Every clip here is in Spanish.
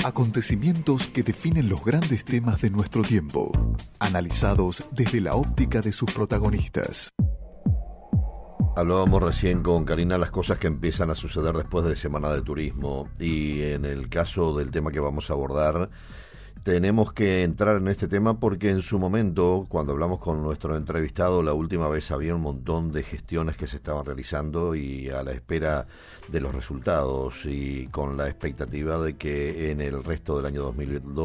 Acontecimientos que definen los grandes temas de nuestro tiempo, analizados desde la óptica de sus protagonistas. Hablábamos recién con Karina las cosas que empiezan a suceder después de Semana de Turismo, y en el caso del tema que vamos a abordar tenemos que entrar en este tema porque en su momento, cuando hablamos con nuestro entrevistado la última vez, había un montón de gestiones que se estaban realizando y a la espera de los resultados y con la expectativa de que en el resto del año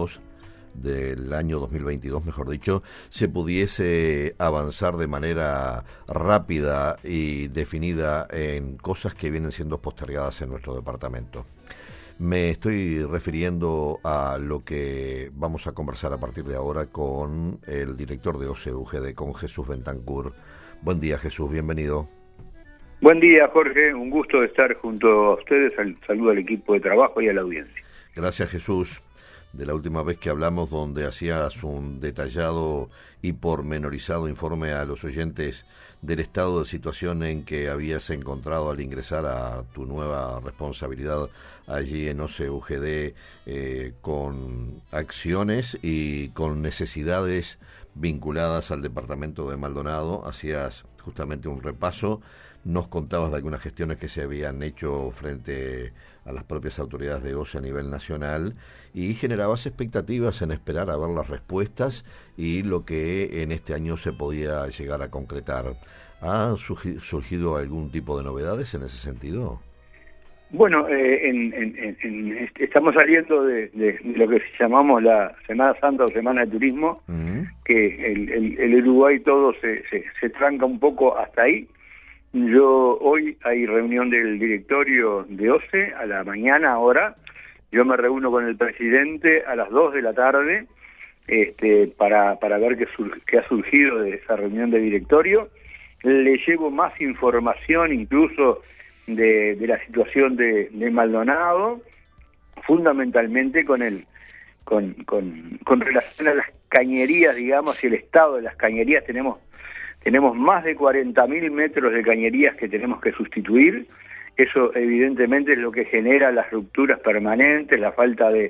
2022, mejor dicho, se pudiese avanzar de manera rápida y definida en cosas que vienen siendo postergadas en nuestro departamento. Me estoy refiriendo a lo que vamos a conversar a partir de ahora con el director de OCE UGD, con Jesús Bentancur. Buen día, Jesús, bienvenido. Buen día, Jorge, un gusto de estar junto a ustedes. Saludo al equipo de trabajo y a la audiencia. Gracias, Jesús. De la última vez que hablamos, donde hacías un detallado y pormenorizado informe a los oyentes del estado de situación en que habías encontrado al ingresar a tu nueva responsabilidad allí en OCE UGD, con acciones y con necesidades vinculadas al departamento de Maldonado. Hacías justamente un repaso, nos contabas de algunas gestiones que se habían hecho frente a las propias autoridades de OCE a nivel nacional y generabas expectativas en esperar a ver las respuestas y lo que en este año se podía llegar a concretar. ¿Ha surgido algún tipo de novedades en ese sentido? Bueno, estamos saliendo de lo que llamamos la Semana Santa o Semana de Turismo, que el Uruguay todo se tranca un poco hasta ahí. Hoy hay reunión del directorio de OCE a la mañana ahora. Yo me reúno con el presidente a las 2 de la tarde para ver qué ha surgido de esa reunión de directorio. Le llevo más información incluso de la situación de Maldonado, fundamentalmente con relación a las cañerías, digamos, y el estado de las cañerías. Tenemos más de 40.000 metros de cañerías que tenemos que sustituir. Eso evidentemente es lo que genera las rupturas permanentes, la falta de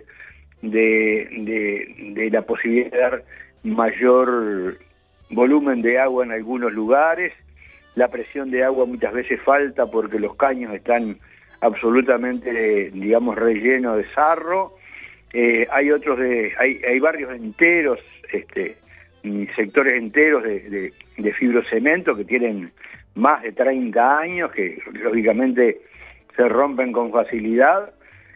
la posibilidad de dar mayor volumen de agua en algunos lugares. La presión de agua muchas veces falta porque los caños están absolutamente, digamos, rellenos de sarro. Hay barrios enteros, sectores enteros de fibrocemento que tienen más de 30 años, que lógicamente se rompen con facilidad.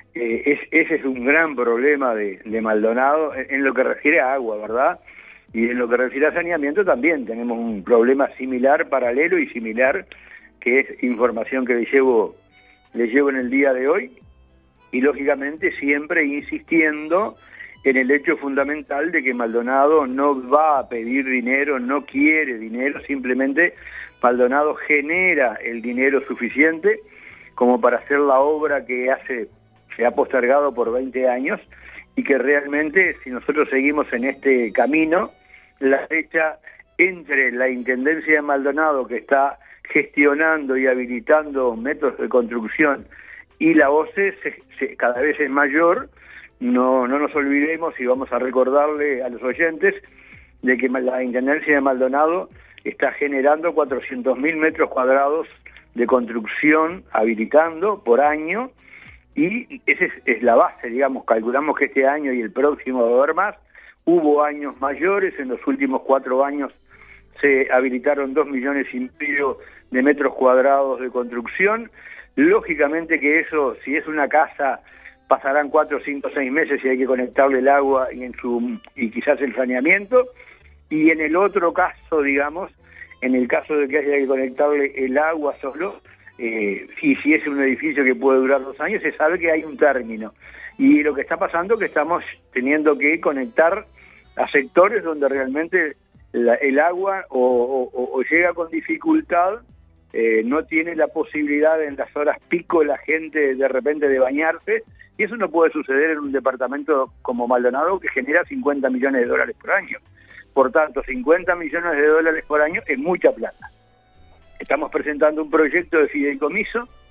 Ese es un gran problema de Maldonado en lo que refiere a agua, ¿verdad? Y en lo que refiere a saneamiento también tenemos un problema similar, paralelo y similar, que es información que le llevo en el día de hoy, y lógicamente siempre insistiendo en el hecho fundamental de que Maldonado no va a pedir dinero, no quiere dinero, simplemente Maldonado genera el dinero suficiente como para hacer la obra que se ha postergado por 20 años, y que realmente, si nosotros seguimos en este camino, la fecha entre la Intendencia de Maldonado, que está gestionando y habilitando métodos de construcción, y la OCE cada vez es mayor. No nos olvidemos, y vamos a recordarle a los oyentes, de que la Intendencia de Maldonado está generando 400.000 metros cuadrados de construcción, habilitando por año, y esa es la base, digamos. Calculamos que este año y el próximo va a haber más. Hubo años mayores, en los últimos 4 años se habilitaron 2,5 millones de metros cuadrados de construcción. Lógicamente que eso, si es una casa, pasarán 4, 5, 6 meses y hay que conectarle el agua y quizás el saneamiento. Y en el otro caso, digamos, en el caso de que haya que conectarle el agua solo, y si es un edificio que puede durar 2 años, se sabe que hay un término. Y lo que está pasando es que estamos teniendo que conectar a sectores donde realmente el agua o llega con dificultad, no tiene la posibilidad en las horas pico la gente de repente de bañarse, y eso no puede suceder en un departamento como Maldonado, que genera 50 millones de dólares por año. Por tanto, 50 millones de dólares por año es mucha plata. Estamos presentando un proyecto de fideicomiso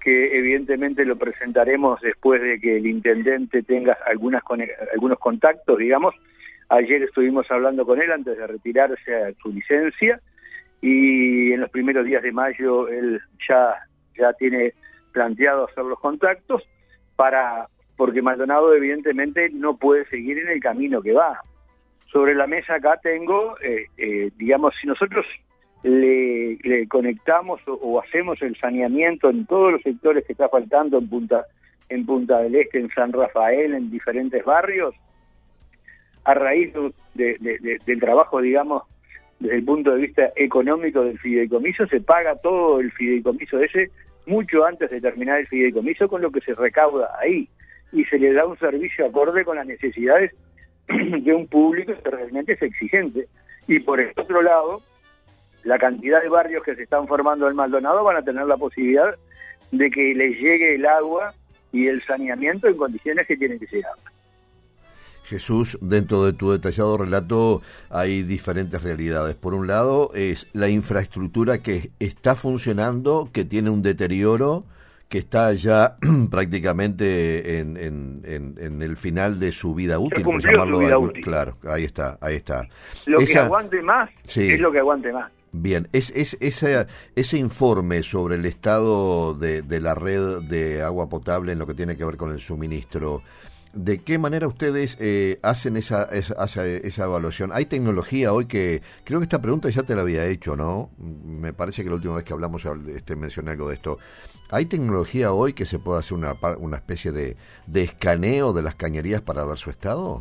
que evidentemente lo presentaremos después de que el intendente tenga algunos contactos, digamos. Ayer estuvimos hablando con él antes de retirarse a su licencia, y en los primeros días de mayo él ya tiene planteado hacer los contactos, porque Maldonado evidentemente no puede seguir en el camino que va. Sobre la mesa acá tengo, digamos, si nosotros le conectamos o hacemos el saneamiento en todos los sectores que está faltando en Punta del Este, en San Rafael, en diferentes barrios, a raíz del trabajo, digamos, desde el punto de vista económico del fideicomiso, se paga todo el fideicomiso ese mucho antes de terminar el fideicomiso con lo que se recauda ahí, y se le da un servicio acorde con las necesidades de un público que realmente es exigente. Y por el otro lado, la cantidad de barrios que se están formando en Maldonado van a tener la posibilidad de que les llegue el agua y el saneamiento en condiciones que tienen que llegar. Jesús, dentro de tu detallado relato hay diferentes realidades. Por un lado es la infraestructura que está funcionando, que tiene un deterioro, que está ya prácticamente en el final de su vida útil, por llamarlo de alguna manera. Claro, ahí está. Lo que aguante más, sí, es lo que aguante más. Bien, ese informe sobre el estado de la red de agua potable en lo que tiene que ver con el suministro, ¿de qué manera ustedes hacen esa evaluación? ¿Hay tecnología hoy que... Creo que esta pregunta ya te la había hecho, ¿no? Me parece que la última vez que hablamos mencioné algo de esto. ¿Hay tecnología hoy que se pueda hacer una especie de escaneo de las cañerías para ver su estado?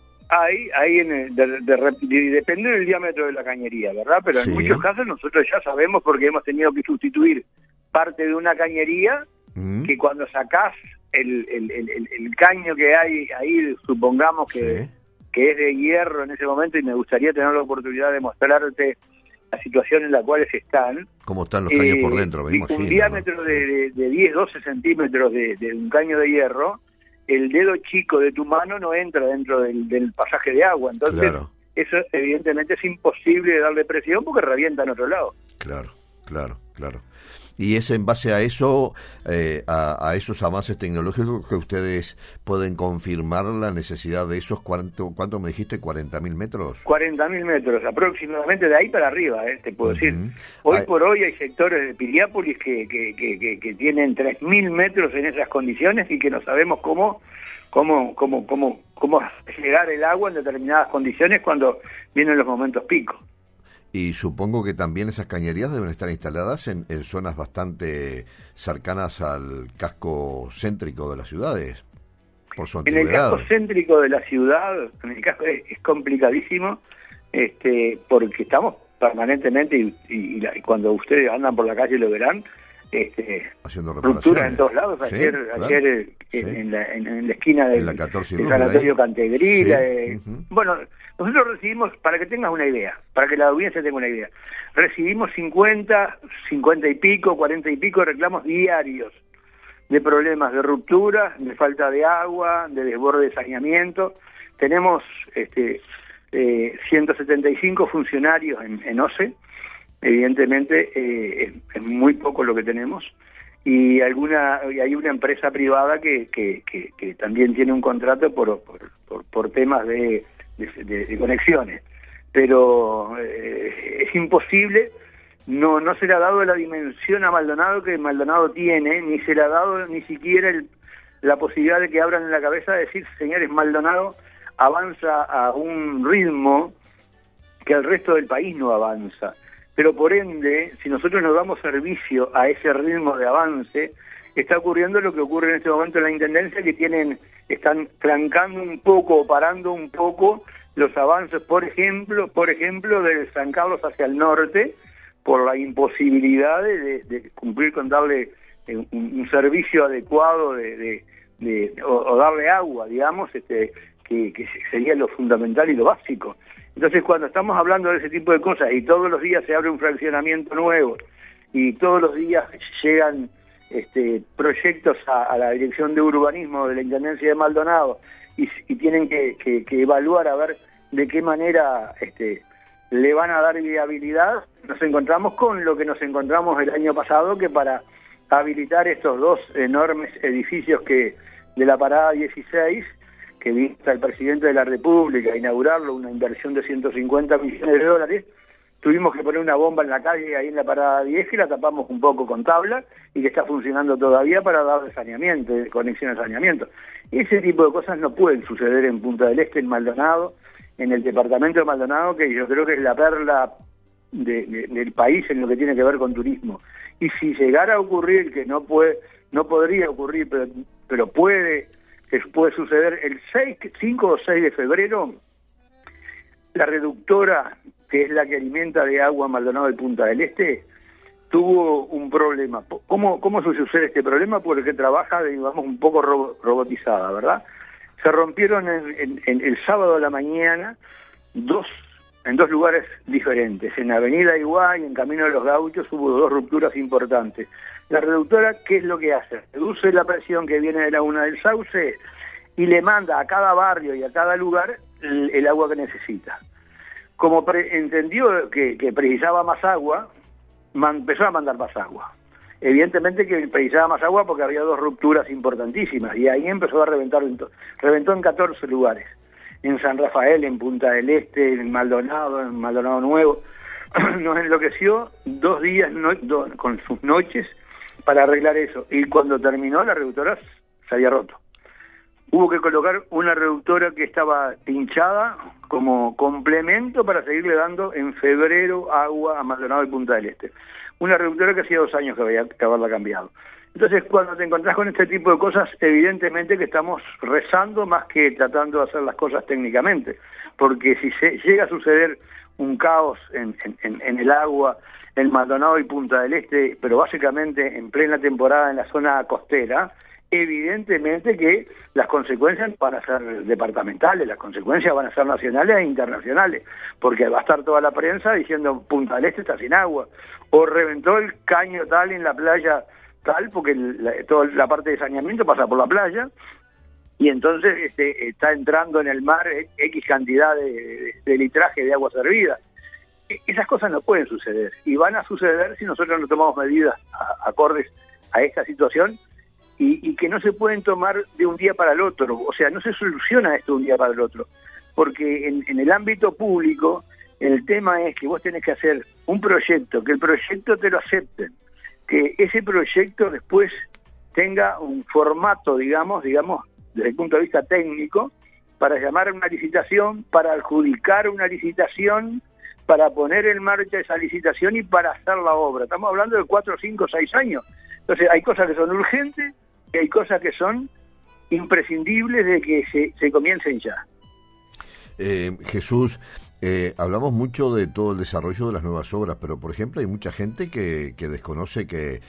Depende del diámetro de la cañería, ¿verdad? Pero sí, en muchos casos nosotros ya sabemos, porque hemos tenido que sustituir parte de una cañería, que cuando sacás el caño que hay ahí, supongamos que es de hierro en ese momento, y me gustaría tener la oportunidad de mostrarte la situación en la cual están. ¿Cómo están los caños por dentro? Me imagino, un diámetro, ¿no?, de 10, 12 centímetros de un caño de hierro, el dedo chico de tu mano no entra dentro del pasaje de agua. Entonces, claro, eso evidentemente es imposible de darle presión porque revienta en otro lado. Claro. Y es en base a eso, a esos avances tecnológicos, que ustedes pueden confirmar la necesidad de esos, ¿cuánto me dijiste? ¿40.000 metros? 40.000 metros, aproximadamente, de ahí para arriba, te puedo decir. Hoy por hoy hay sectores de Piriápolis que tienen 3.000 metros en esas condiciones, y que no sabemos cómo llegar el agua en determinadas condiciones cuando vienen los momentos picos. Y supongo que también esas cañerías deben estar instaladas en zonas bastante cercanas al casco céntrico de las ciudades, por su antigüedad. En el casco céntrico de la ciudad, en el casco es complicadísimo, porque estamos permanentemente, y cuando ustedes andan por la calle lo verán, haciendo rupturas en todos lados. Sí, ayer en la esquina del Sanatorio Cantegrila. Bueno, nosotros recibimos, para que tengas una idea, para que la audiencia tenga una idea, recibimos 50 y pico, 40 y pico reclamos diarios de problemas de ruptura, de falta de agua, de desborde de saneamiento. Tenemos 175 funcionarios en OCE. Evidentemente es muy poco lo que tenemos, y hay una empresa privada que también tiene un contrato por temas de conexiones, pero es imposible. No se le ha dado la dimensión a Maldonado que Maldonado tiene, ni se le ha dado ni siquiera la posibilidad de que abran la cabeza de decir: señores, Maldonado avanza a un ritmo que el resto del país no avanza. Pero por ende, si nosotros nos damos servicio a ese ritmo de avance, está ocurriendo lo que ocurre en este momento en la Intendencia, que están trancando un poco, parando un poco los avances, por ejemplo, de San Carlos hacia el norte, por la imposibilidad de cumplir con darle un servicio adecuado o darle agua, digamos, que sería lo fundamental y lo básico. Entonces, cuando estamos hablando de ese tipo de cosas, y todos los días se abre un fraccionamiento nuevo, y todos los días llegan proyectos a la Dirección de Urbanismo de la Intendencia de Maldonado, y tienen que evaluar a ver de qué manera le van a dar viabilidad, nos encontramos con lo que nos encontramos el año pasado, que para habilitar estos dos enormes edificios que de la parada 16, que vino el presidente de la República a inaugurarlo, una inversión de 150 millones de dólares. Tuvimos que poner una bomba en la calle ahí en la parada 10 que la tapamos un poco con tabla y que está funcionando todavía para dar saneamiento, conexión de saneamiento. Ese tipo de cosas no pueden suceder en Punta del Este, en Maldonado, en el departamento de Maldonado, que yo creo que es la perla del país en lo que tiene que ver con turismo. Y si llegara a ocurrir, que no podría ocurrir, pero puede suceder el 5 o 6 de febrero, la reductora, que es la que alimenta de agua Maldonado de Punta del Este, tuvo un problema. ¿Cómo sucede este problema? Porque trabaja, digamos, un poco robotizada, ¿verdad? Se rompieron en el sábado a la mañana en dos lugares diferentes. En Avenida Iguay y en Camino de los Gauchos hubo 2 rupturas importantes. La reductora, ¿qué es lo que hace? Reduce la presión que viene de Laguna del Sauce y le manda a cada barrio y a cada lugar el agua que necesita. Como entendió que precisaba más agua, empezó a mandar más agua. Evidentemente que precisaba más agua porque había 2 rupturas importantísimas y ahí empezó a reventar. Reventó en 14 lugares. En San Rafael, en Punta del Este, en Maldonado Nuevo. Nos enloqueció 2 días con sus noches para arreglar eso. Y cuando terminó, la reductora se había roto. Hubo que colocar una reductora que estaba pinchada como complemento para seguirle dando en febrero agua a Maldonado y Punta del Este. Una reductora que hacía 2 años que había que haberla cambiado. Entonces, cuando te encontrás con este tipo de cosas, evidentemente que estamos rezando más que tratando de hacer las cosas técnicamente. Porque si llega a suceder un caos en el agua, en Maldonado y Punta del Este, pero básicamente en plena temporada en la zona costera, evidentemente que las consecuencias van a ser departamentales, las consecuencias van a ser nacionales e internacionales, porque va a estar toda la prensa diciendo Punta del Este está sin agua, o reventó el caño tal en la playa tal, porque toda la parte de saneamiento pasa por la playa, y entonces está entrando en el mar X cantidad de litraje de agua servida. Esas cosas no pueden suceder, y van a suceder si nosotros no tomamos medidas acordes a esta situación, y que no se pueden tomar de un día para el otro. O sea, no se soluciona esto de un día para el otro, porque en el ámbito público el tema es que vos tenés que hacer un proyecto, que el proyecto te lo acepten, que ese proyecto después tenga un formato, digamos, desde el punto de vista técnico, para llamar a una licitación, para adjudicar una licitación, para poner en marcha esa licitación y para hacer la obra. Estamos hablando de 4, 5, 6 años. Entonces hay cosas que son urgentes y hay cosas que son imprescindibles de que se comiencen ya. Jesús, hablamos mucho de todo el desarrollo de las nuevas obras, pero por ejemplo hay mucha gente que desconoce que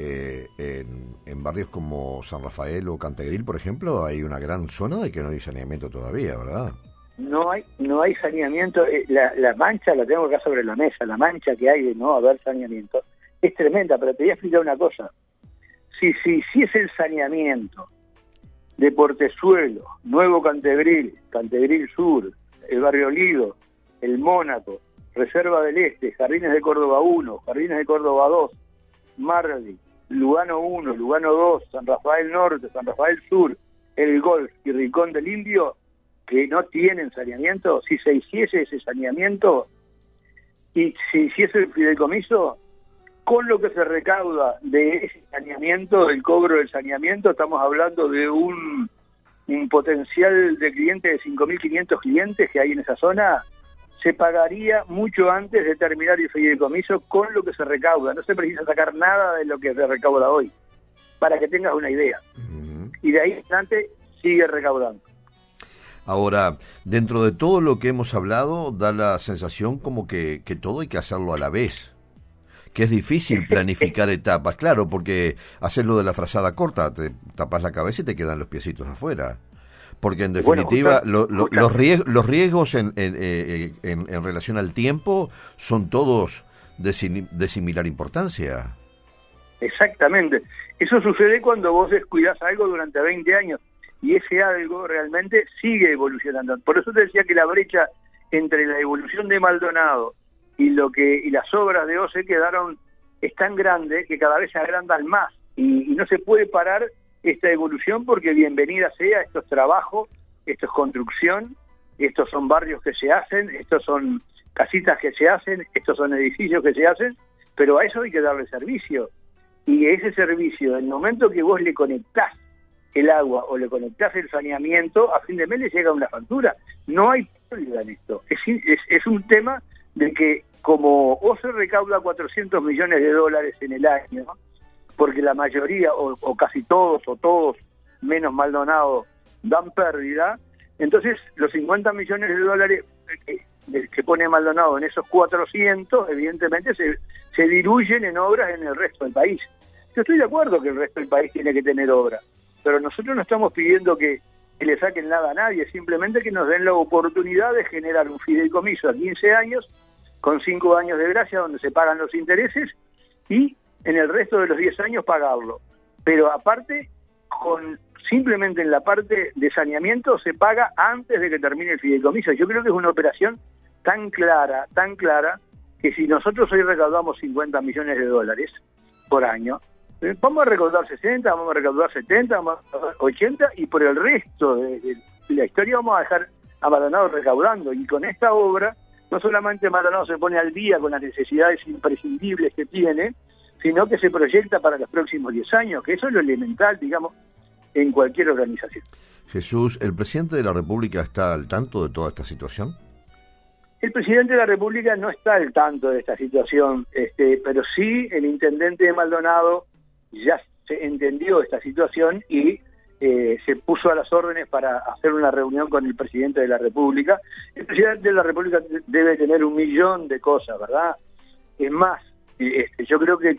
en barrios como San Rafael o Cantegril, por ejemplo, hay una gran zona de que no hay saneamiento todavía, ¿verdad? No hay saneamiento. La mancha la tengo acá sobre la mesa, la mancha que hay de no haber saneamiento es tremenda, pero te voy a explicar una cosa. Si es el saneamiento de Portezuelo, Nuevo Cantegril, Cantegril Sur, el Barrio Lido, el Mónaco, Reserva del Este, Jardines de Córdoba 1, Jardines de Córdoba 2, Marli, Lugano 1, Lugano 2, San Rafael Norte, San Rafael Sur, El Golf y Rincón del Indio, que no tienen saneamiento, si se hiciese ese saneamiento y si hiciese el fideicomiso, con lo que se recauda de ese saneamiento, del cobro del saneamiento, estamos hablando de un potencial de clientes de 5.500 clientes que hay en esa zona, se pagaría mucho antes de terminar el fideicomiso con lo que se recauda. No se precisa sacar nada de lo que se recauda hoy, para que tengas una idea. Y de ahí en adelante sigue recaudando. Ahora, dentro de todo lo que hemos hablado, da la sensación como que todo hay que hacerlo a la vez. Que es difícil planificar etapas, claro, porque haces lo de la frazada corta, te tapas la cabeza y te quedan los piecitos afuera. Porque en definitiva los riesgos en relación al tiempo son todos de similar importancia. Exactamente. Eso sucede cuando vos descuidás algo durante 20 años y ese algo realmente sigue evolucionando. Por eso te decía que la brecha entre la evolución de Maldonado y las obras de OCE es tan grande que cada vez se agrandan más. y no se puede parar esta evolución porque bienvenida sea, esto es trabajo, esto es construcción, estos son barrios que se hacen, estos son casitas que se hacen, estos son edificios que se hacen, pero a eso hay que darle servicio. Y ese servicio, en el momento que vos le conectás el agua o le conectás el saneamiento, a fin de mes le llega una factura. No hay pérdida en esto. Es un tema de que como vos se recauda 400 millones de dólares en el año, porque la mayoría, o casi todos, menos Maldonado, dan pérdida, entonces los 50 millones de dólares que pone Maldonado en esos 400, evidentemente se diluyen en obras en el resto del país. Yo estoy de acuerdo que el resto del país tiene que tener obras, pero nosotros no estamos pidiendo que le saquen nada a nadie, simplemente que nos den la oportunidad de generar un fideicomiso a 15 años, con 5 años de gracia, donde se pagan los intereses, y en el resto de los 10 años pagarlo. Pero aparte, simplemente en la parte de saneamiento se paga antes de que termine el fideicomiso. Yo creo que es una operación tan clara, que si nosotros hoy recaudamos 50 millones de dólares por año, vamos a recaudar 60, vamos a recaudar 70, vamos a recaudar 80, y por el resto de la historia vamos a dejar a Maldonado recaudando. Y con esta obra, no solamente Maldonado se pone al día con las necesidades imprescindibles que tiene, sino que se proyecta para los próximos 10 años, que eso es lo elemental, digamos, en cualquier organización. Jesús, ¿el presidente de la República está al tanto de toda esta situación? El presidente de la República no está al tanto de esta situación, pero sí el intendente de Maldonado ya se entendió esta situación y se puso a las órdenes para hacer una reunión con el presidente de la República. El presidente de la República debe tener 1 millón de cosas, ¿verdad? Es más, yo creo que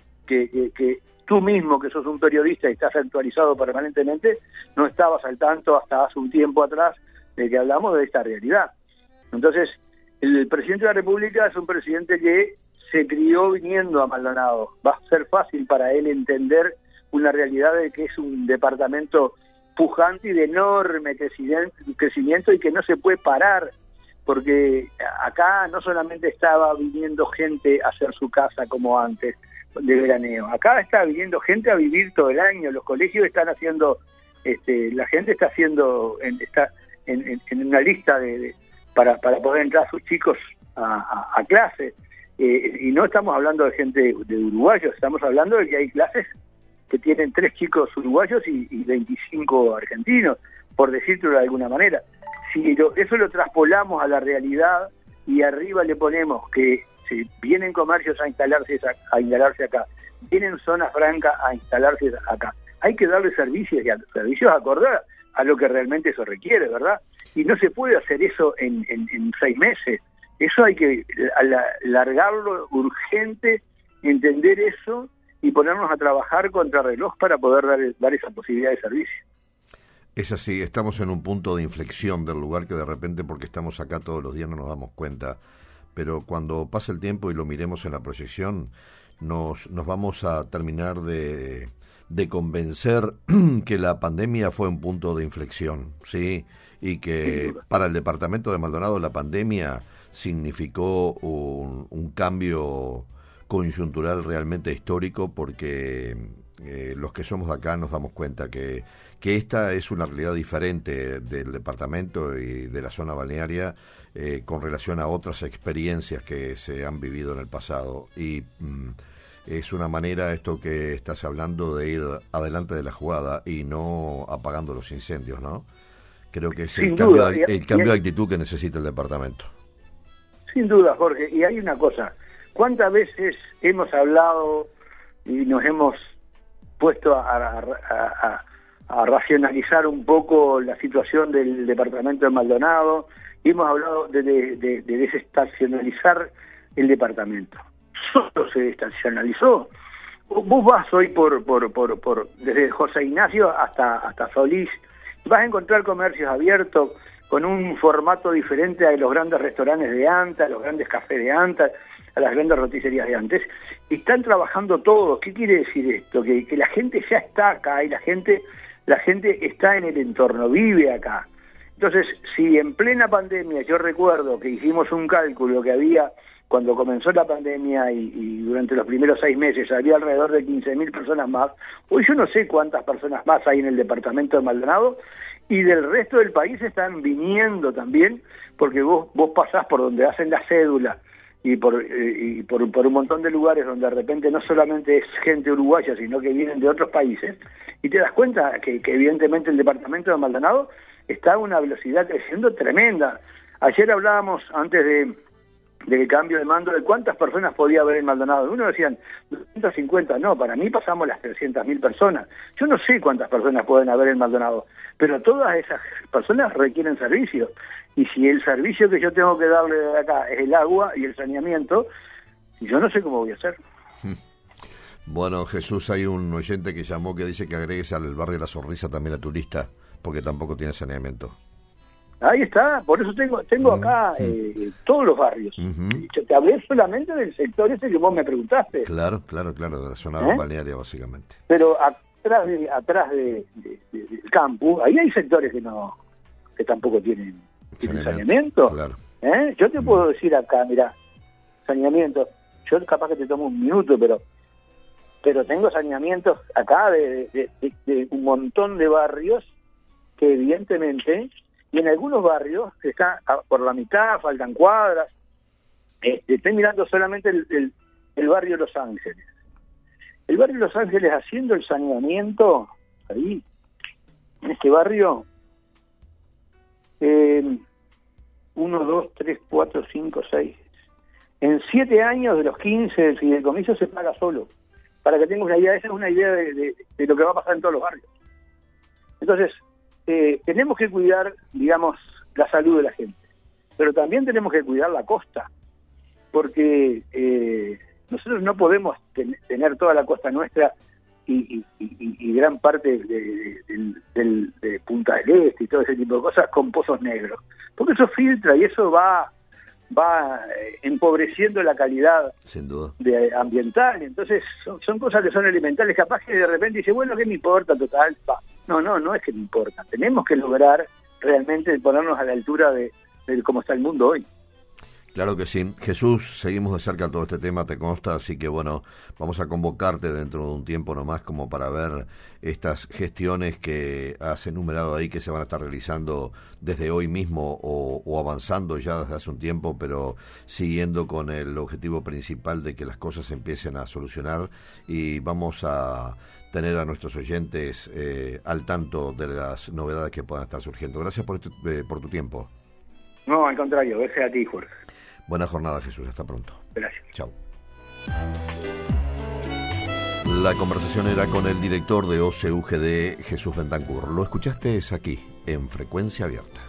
tú mismo, que sos un periodista y estás actualizado permanentemente, no estabas al tanto hasta hace un tiempo atrás de que hablamos de esta realidad. Entonces, el presidente de la República es un presidente que se crió viniendo a Maldonado. Va a ser fácil para él entender una realidad de que es un departamento pujante y de enorme crecimiento y que no se puede parar, porque acá no solamente estaba viniendo gente a hacer su casa como antes de veraneo, acá está viniendo gente a vivir todo el año. Los colegios están haciendo, la gente está haciendo, está en una lista para poder entrar a sus chicos a clases, y no estamos hablando de gente de uruguayos, estamos hablando de que hay clases que tienen 3 chicos uruguayos y 25 argentinos, por decirlo de alguna manera. Si eso lo traspolamos a la realidad y arriba le ponemos que si vienen comercios a instalarse acá, vienen zonas francas a instalarse acá, hay que darle servicios acorde a lo que realmente eso requiere, ¿verdad? Y no se puede hacer eso en 6 meses. Eso hay que alargarlo urgente, entender eso y ponernos a trabajar contra reloj para poder dar esa posibilidad de servicio. Es así, estamos en un punto de inflexión del lugar que de repente, porque estamos acá todos los días, no nos damos cuenta, pero cuando pase el tiempo y lo miremos en la proyección, nos vamos a terminar de convencer que la pandemia fue un punto de inflexión, ¿sí? Y que para el departamento de Maldonado la pandemia significó un cambio coyuntural realmente histórico, porque los que somos de acá nos damos cuenta que esta es una realidad diferente del departamento y de la zona balnearia con relación a otras experiencias que se han vivido en el pasado. Y es una manera, esto que estás hablando, de ir adelante de la jugada y no apagando los incendios, ¿no? Creo que es el cambio de actitud que necesita el departamento. Sin duda, Jorge. Y hay una cosa, ¿cuántas veces hemos hablado y nos hemos puesto a racionalizar un poco la situación del departamento de Maldonado, y hemos hablado de desestacionalizar el departamento? Solo se desestacionalizó. Vos vas hoy desde José Ignacio hasta Solís, vas a encontrar comercios abiertos con un formato diferente a los grandes restaurantes de antes, a los grandes cafés de antes, a las grandes roticerías de antes. Están trabajando todos. ¿Qué quiere decir esto? Que la gente ya está acá y la gente está en el entorno, vive acá. Entonces, si en plena pandemia, yo recuerdo que hicimos un cálculo que había cuando comenzó la pandemia y durante los primeros 6 meses había alrededor de 15.000 personas más. Hoy yo no sé cuántas personas más hay en el departamento de Maldonado, y del resto del país están viniendo también, porque vos pasás por donde hacen la cédula y por un montón de lugares donde de repente no solamente es gente uruguaya, sino que vienen de otros países, y te das cuenta que evidentemente el departamento de Maldonado está a una velocidad creciendo tremenda. Ayer hablábamos, antes del cambio de mando, de cuántas personas podía haber en Maldonado. Uno decían 250, no, para mí pasamos las 300.000 personas. Yo no sé cuántas personas pueden haber en Maldonado, pero todas esas personas requieren servicios. Y si el servicio que yo tengo que darle de acá es el agua y el saneamiento, yo no sé cómo voy a hacer. Bueno, Jesús, hay un oyente que llamó que dice que agregues al barrio La Sonrisa también a tu lista, porque tampoco tiene saneamiento. Ahí está, por eso tengo acá todos los barrios. Yo te hablé solamente del sector ese que vos me preguntaste. Claro, de la zona balnearia, básicamente. Pero atrás del campus, ahí hay sectores que tampoco tienen saneamiento. Claro. Yo te puedo decir acá, mira, saneamiento, yo capaz que te tomo un minuto, pero tengo saneamientos acá de un montón de barrios que evidentemente, y en algunos barrios que está por la mitad, faltan cuadras. Estoy mirando solamente el barrio Los Ángeles. El barrio Los Ángeles, haciendo el saneamiento ahí, en este barrio, 1, 2, 3, 4, 5, 6. En 7 años de los 15 del fideicomiso se paga solo. Para que tengas una idea, esa es una idea de lo que va a pasar en todos los barrios. Entonces, tenemos que cuidar, digamos, la salud de la gente, pero también tenemos que cuidar la costa, porque nosotros no podemos tener toda la costa nuestra y gran parte de Punta del Este y todo ese tipo de cosas con pozos negros, porque eso filtra y eso va empobreciendo la calidad, sin duda, ambiental. Entonces son cosas que son elementales, capaz que de repente dice, bueno, ¿qué me importa? Total, no es que me importa, tenemos que lograr realmente ponernos a la altura de cómo está el mundo hoy. Claro que sí. Jesús, seguimos de cerca todo este tema, te consta, así que bueno, vamos a convocarte dentro de un tiempo nomás como para ver estas gestiones que has enumerado ahí, que se van a estar realizando desde hoy mismo o avanzando ya desde hace un tiempo, pero siguiendo con el objetivo principal de que las cosas se empiecen a solucionar, y vamos a tener a nuestros oyentes al tanto de las novedades que puedan estar surgiendo. Gracias por tu tiempo. No, al contrario, gracias a ti, Jorge. Buena jornada, Jesús. Hasta pronto. Gracias. Chao. La conversación era con el director de OCUGD, Jesús Bentancur. Lo escuchaste aquí, en Frecuencia Abierta.